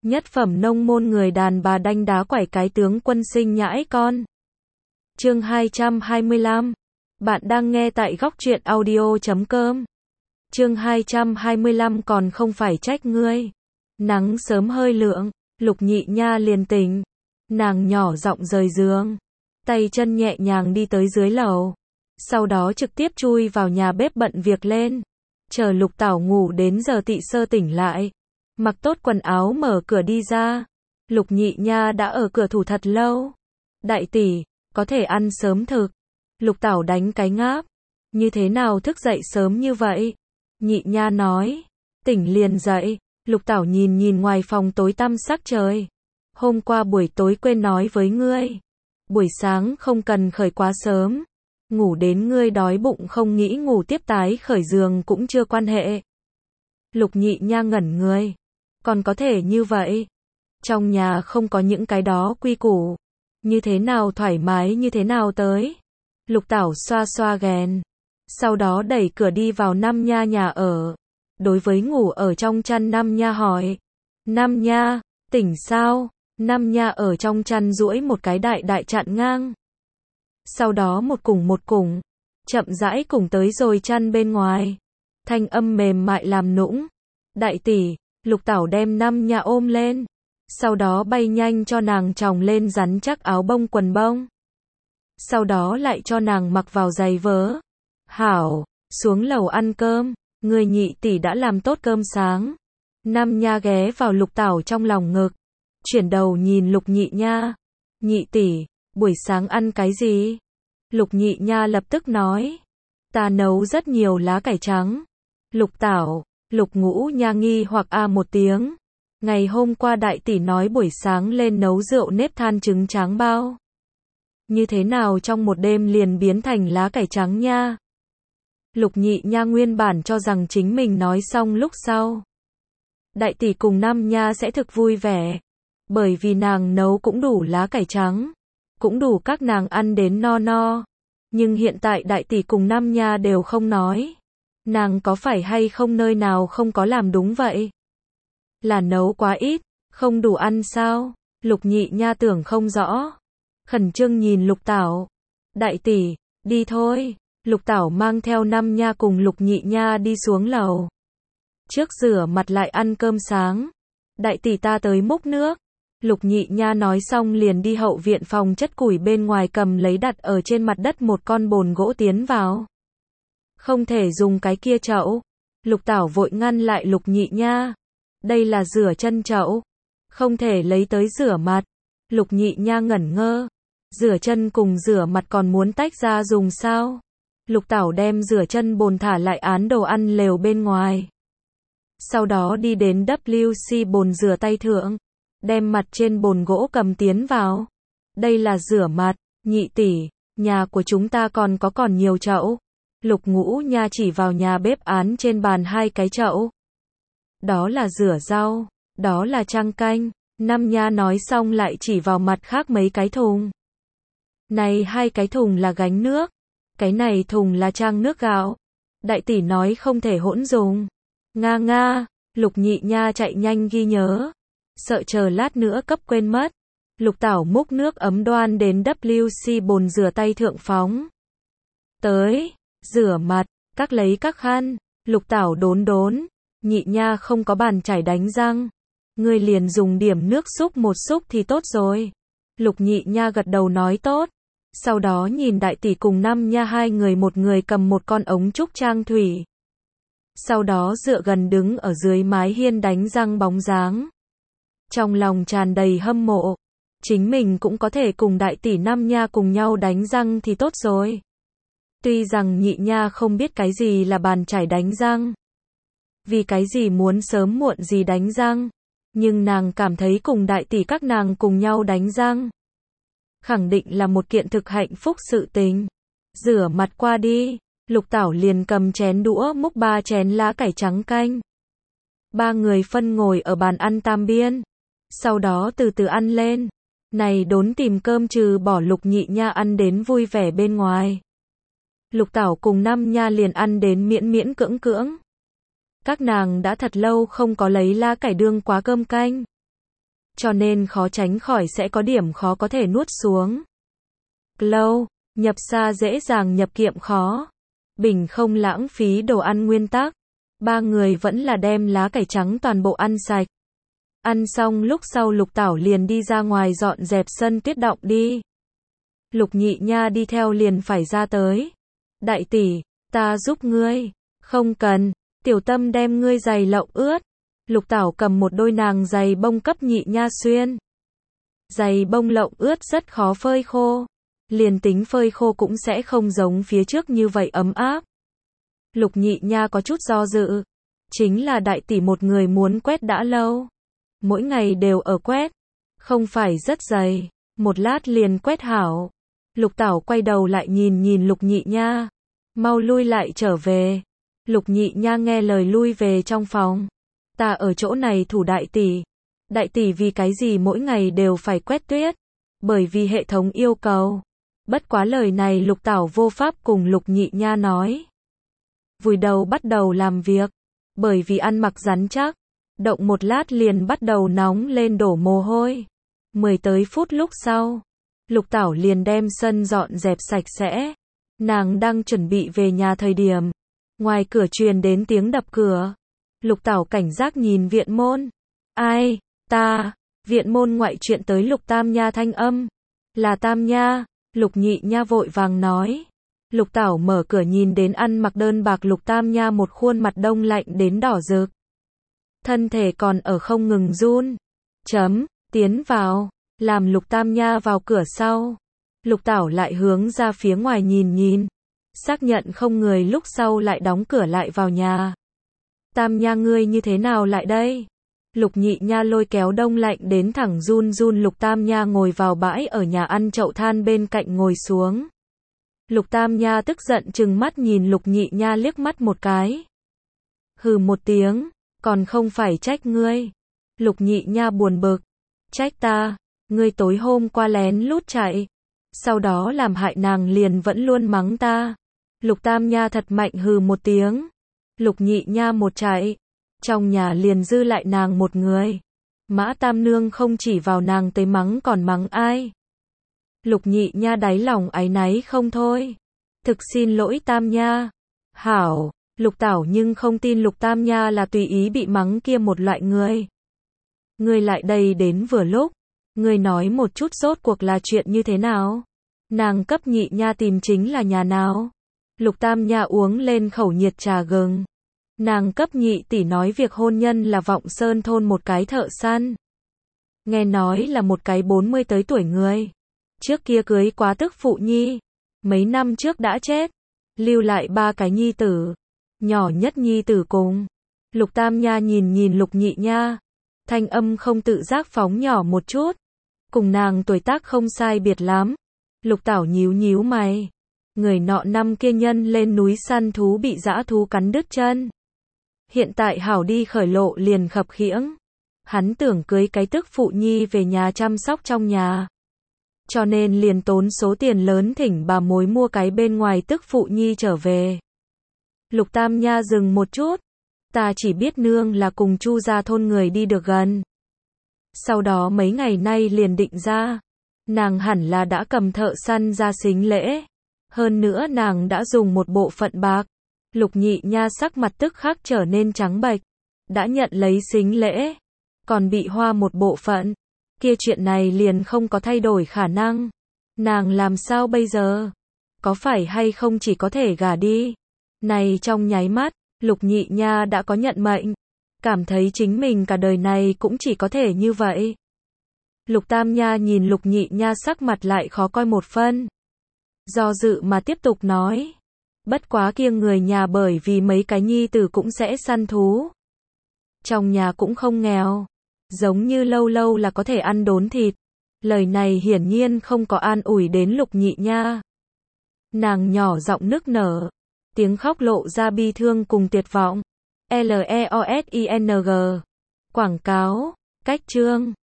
Nhất phẩm nông môn người đàn bà đanh đá quải cái tướng quân sinh nhãi con. Chương 225. Bạn đang nghe tại góc truyện audio.com. Chương 225 còn không phải trách ngươi. Nắng sớm hơi lượng, Lục Nhị Nha liền tỉnh. Nàng nhỏ giọng rời giường, tay chân nhẹ nhàng đi tới dưới lầu. Sau đó trực tiếp chui vào nhà bếp bận việc lên. Chờ Lục Tảo ngủ đến giờ tị sơ tỉnh lại. Mặc tốt quần áo mở cửa đi ra. Lục Nhị Nha đã ở cửa thủ thật lâu. Đại tỷ, có thể ăn sớm thực. Lục Tảo đánh cái ngáp. Như thế nào thức dậy sớm như vậy? Nhị Nha nói. Tỉnh liền dậy. Lục Tảo nhìn nhìn ngoài phòng tối tăm sắc trời. Hôm qua buổi tối quên nói với ngươi. Buổi sáng không cần khởi quá sớm. Ngủ đến ngươi đói bụng không nghĩ ngủ tiếp tái khởi giường cũng chưa quan hệ. Lục Nhị Nha ngẩn người. Còn có thể như vậy. Trong nhà không có những cái đó quy củ. Như thế nào thoải mái như thế nào tới. Lục Tảo xoa xoa ghèn. Sau đó đẩy cửa đi vào Năm Nha nhà ở. Đối với ngủ ở trong chăn Năm Nha hỏi. Năm Nha, tỉnh sao? Năm Nha ở trong chăn duỗi một cái đại đại chặn ngang. Sau đó một củng, chậm rãi củng tới rồi chăn bên ngoài. Thanh âm mềm mại làm nũng. Đại tỷ, Lục Tảo đem Năm Nha ôm lên. Sau đó bay nhanh cho nàng tròng lên rắn chắc áo bông quần bông. Sau đó lại cho nàng mặc vào giày vớ. Hảo, xuống lầu ăn cơm, người nhị tỷ đã làm tốt cơm sáng. Năm Nha ghé vào Lục Tảo trong lòng ngực. Chuyển đầu nhìn Lục Nhị Nha. Nhị tỷ, buổi sáng ăn cái gì? Lục Nhị Nha lập tức nói. Ta nấu rất nhiều lá cải trắng. Lục Tảo, Lục Ngũ Nha nghi hoặc một tiếng. Ngày hôm qua đại tỷ nói buổi sáng lên nấu rượu nếp than trứng tráng bao. Như thế nào trong một đêm liền biến thành lá cải trắng nha? Lục Nhị Nha nguyên bản cho rằng chính mình nói xong lúc sau. Đại tỷ cùng Năm Nha sẽ thực vui vẻ. Bởi vì nàng nấu cũng đủ lá cải trắng. Cũng đủ các nàng ăn đến no no. Nhưng hiện tại đại tỷ cùng Năm Nha đều không nói. Nàng có phải hay không nơi nào không có làm đúng vậy? Là nấu quá ít, không đủ ăn sao? Lục Nhị Nha tưởng không rõ. Khẩn trương nhìn Lục Tảo. Đại tỷ, đi thôi. Lục Tảo mang theo Năm Nha cùng Lục Nhị Nha đi xuống lầu. Trước rửa mặt lại ăn cơm sáng. Đại tỷ ta tới múc nước. Lục Nhị Nha nói xong liền đi hậu viện phòng chất củi bên ngoài cầm lấy đặt ở trên mặt đất một con bồn gỗ tiến vào. Không thể dùng cái kia chậu. Lục Tảo vội ngăn lại Lục Nhị Nha. Đây là rửa chân chậu. Không thể lấy tới rửa mặt. Lục Nhị Nha ngẩn ngơ. Rửa chân cùng rửa mặt còn muốn tách ra dùng sao? Lục Tảo đem rửa chân bồn thả lại án đồ ăn lều bên ngoài. Sau đó đi đến WC bồn rửa tay thượng. Đem mặt trên bồn gỗ cầm tiến vào. Đây là rửa mặt, nhị tỷ, nhà của chúng ta còn nhiều chậu. Lục Ngũ Nha chỉ vào nhà bếp án trên bàn hai cái chậu. Đó là rửa rau, đó là trang canh. Năm Nha nói xong lại chỉ vào mặt khác mấy cái thùng. Này hai cái thùng là gánh nước. Cái này thùng là trang nước gạo. Đại tỷ nói không thể hỗn dùng. Nga nga, Lục Nhị Nha chạy nhanh ghi nhớ. Sợ chờ lát nữa cấp quên mất. Lục Tảo múc nước ấm đoan đến WC bồn rửa tay thượng phóng. Tới, rửa mặt, các lấy các khăn. Lục Tảo đốn. Nhị Nha không có bàn chải đánh răng. Ngươi liền dùng điểm nước xúc một xúc thì tốt rồi. Lục Nhị Nha gật đầu nói tốt. Sau đó nhìn đại tỷ cùng Năm Nha hai người một người cầm một con ống trúc trang thủy. Sau đó dựa gần đứng ở dưới mái hiên đánh răng bóng dáng. Trong lòng tràn đầy hâm mộ. Chính mình cũng có thể cùng đại tỷ Năm Nha cùng nhau đánh răng thì tốt rồi. Tuy rằng Nhị Nha không biết cái gì là bàn chải đánh răng. Vì cái gì muốn sớm muộn gì đánh răng. Nhưng nàng cảm thấy cùng đại tỷ các nàng cùng nhau đánh răng. Khẳng định là một kiện thực hạnh phúc sự tình. Rửa mặt qua đi. Lục Tảo liền cầm chén đũa múc 3 chén lá cải trắng canh. 3 người phân ngồi ở bàn ăn tam biên. Sau đó từ từ ăn lên. Này đốn tìm cơm trừ bỏ Lục Nhị Nha ăn đến vui vẻ bên ngoài. Lục Tảo cùng Năm Nha liền ăn đến miễn miễn cưỡng cưỡng. Các nàng đã thật lâu không có lấy lá cải đương quá cơm canh. cho nên khó tránh khỏi sẽ có điểm khó có thể nuốt xuống. Lâu, nhập xa dễ dàng nhập kiệm khó. Bình không lãng phí đồ ăn nguyên tắc. Ba người vẫn là đem lá cải trắng toàn bộ ăn sạch. Ăn xong lúc sau Lục Tảo liền đi ra ngoài dọn dẹp sân tuyết động đi. Lục Nhị Nha đi theo liền phải ra tới. Đại tỷ, ta giúp ngươi. Không cần, Tiểu Tâm đem ngươi giày lậu ướt. Lục Tảo cầm một đôi nàng giày bông cấp Nhị Nha xuyên. Giày bông lậu ướt rất khó phơi khô. Liền tính phơi khô cũng sẽ không giống phía trước như vậy ấm áp. Lục Nhị Nha có chút do dự. Chính là đại tỷ một người muốn quét đã lâu. Mỗi ngày đều ở quét. Không phải rất dày. Một lát liền quét hảo. Lục Tảo quay đầu lại nhìn Lục Nhị Nha. Mau lui lại trở về. Lục Nhị Nha nghe lời lui về trong phòng. Ta ở chỗ này thủ đại tỷ. Đại tỷ vì cái gì mỗi ngày đều phải quét tuyết? Bởi vì hệ thống yêu cầu. Bất quá lời này Lục Tảo vô pháp cùng Lục Nhị Nha nói. Vùi đầu bắt đầu làm việc. Bởi vì ăn mặc rắn chắc. Động một lát liền bắt đầu nóng lên đổ mồ hôi. 10 tới phút lúc sau. Lục Tảo liền đem sân dọn dẹp sạch sẽ. Nàng đang chuẩn bị về nhà thời điểm. Ngoài cửa truyền đến tiếng đập cửa. Lục Tảo cảnh giác nhìn viện môn. Ai? Ta. Viện môn ngoại chuyện tới Lục Tam Nha thanh âm. Là Tam Nha. Lục Nhị Nha vội vàng nói. Lục Tảo mở cửa nhìn đến ăn mặc đơn bạc Lục Tam Nha một khuôn mặt đông lạnh đến đỏ rực. Thân thể còn ở không ngừng run. Tiến vào. Làm Lục Tam Nha vào cửa sau. Lục Tảo lại hướng ra phía ngoài nhìn. Xác nhận không người lúc sau lại đóng cửa lại vào nhà. Tam Nha ngươi như thế nào lại đây? Lục Nhị Nha lôi kéo đông lạnh đến thẳng run Lục Tam Nha ngồi vào bãi ở nhà ăn chậu than bên cạnh ngồi xuống. Lục Tam Nha tức giận trừng mắt nhìn Lục Nhị Nha liếc mắt một cái. Hừ một tiếng, còn không phải trách ngươi. Lục Nhị Nha buồn bực. Trách ta, ngươi tối hôm qua lén lút chạy. Sau đó làm hại nàng liền vẫn luôn mắng ta. Lục Tam Nha thật mạnh hừ một tiếng. Lục Nhị Nha một chạy. Trong nhà liền dư lại nàng một người. Mã Tam Nương không chỉ vào nàng tới mắng còn mắng ai. Lục Nhị Nha đáy lòng áy náy không thôi. Thực xin lỗi Tam Nha. Hảo, Lục Tảo nhưng không tin Lục Tam Nha là tùy ý bị mắng kia một loại người. Ngươi lại đây đến vừa lúc. Ngươi nói một chút rốt cuộc là chuyện như thế nào? Nàng cấp Nhị Nha tìm chính là nhà nào? Lục Tam Nha uống lên khẩu nhiệt trà gừng. Nàng cấp nhị tỷ nói việc hôn nhân là Vọng Sơn thôn một cái thợ săn. Nghe nói là một cái 40 tới tuổi người. Trước kia cưới quá tức phụ nhi. Mấy năm trước đã chết. Lưu lại 3 cái nhi tử. Nhỏ nhất nhi tử cùng. Lục Tam Nha nhìn Lục Nhị Nha. Thanh âm không tự giác phóng nhỏ một chút. Cùng nàng tuổi tác không sai biệt lắm. Lục Tảo nhíu mày. Người nọ năm kia nhân lên núi săn thú bị dã thú cắn đứt chân. Hiện tại hảo đi khởi lộ liền khập khiễng. Hắn tưởng cưới cái tức phụ nhi về nhà chăm sóc trong nhà. Cho nên liền tốn số tiền lớn thỉnh bà mối mua cái bên ngoài tức phụ nhi trở về. Lục Tam Nha dừng một chút. Ta chỉ biết nương là cùng Chu gia thôn người đi được gần. Sau đó mấy ngày nay liền định ra. Nàng hẳn là đã cầm thợ săn ra sính lễ. Hơn nữa nàng đã dùng một bộ phận bạc. Lục Nhị Nha sắc mặt tức khắc trở nên trắng bệch. Đã nhận lấy sính lễ. Còn bị hoa một bộ phận. Kia chuyện này liền không có thay đổi khả năng. Nàng làm sao bây giờ? Có phải hay không chỉ có thể gả đi? Này trong nháy mắt, Lục Nhị Nha đã có nhận mệnh. Cảm thấy chính mình cả đời này cũng chỉ có thể như vậy. Lục Tam Nha nhìn Lục Nhị Nha sắc mặt lại khó coi một phân. Do dự mà tiếp tục nói. Bất quá kia người nhà bởi vì mấy cái nhi tử cũng sẽ săn thú. Trong nhà cũng không nghèo. Giống như lâu lâu là có thể ăn đốn thịt. Lời này hiển nhiên không có an ủi đến Lục Nhị Nha. Nàng nhỏ giọng nức nở. Tiếng khóc lộ ra bi thương cùng tuyệt vọng. LEOSING. Quảng cáo. Cách chương.